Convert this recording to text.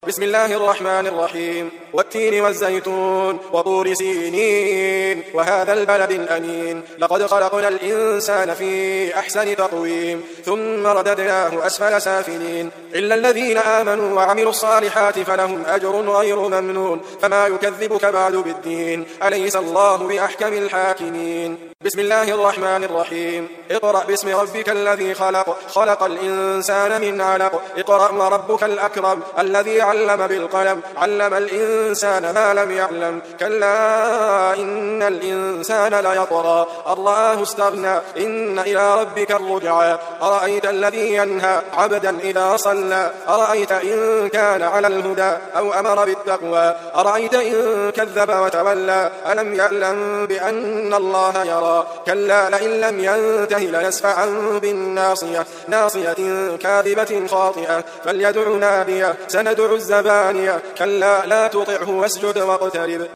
بسم الله الرحمن الرحيم والتين والزيتون وطور سينين وهذا البلد الأمين لقد خلقنا الإنسان في أحسن تقويم ثم رددناه أسفل سافلين إلا الذين آمنوا وعملوا الصالحات فلهم أجر غير ممنون فما يكذبك بعد بالدين أليس الله بأحكم الحاكمين بسم الله الرحمن الرحيم اقرأ باسم ربك الذي خلق الإنسان من علق اقرأ وربك الأكرم الذي علم بالقلم علم الإنسان ما لم يعلم كلا إن الإنسان ليطغى أن رآه استغنى إن إلى ربك الرجعى أرأيت الذي ينهى عبدا إذا صلى أرأيت إن كان على الهدى أو أمر بالتقوى أرأيت إن كذب وتولى ألم يعلم بأن الله يرى كلا لئن لم ينته ليسفعا بالناصية ناصية كاذبة خاطئة فليدع ناديه سندع الزبانية كلا لا تطعه واسجد واقترب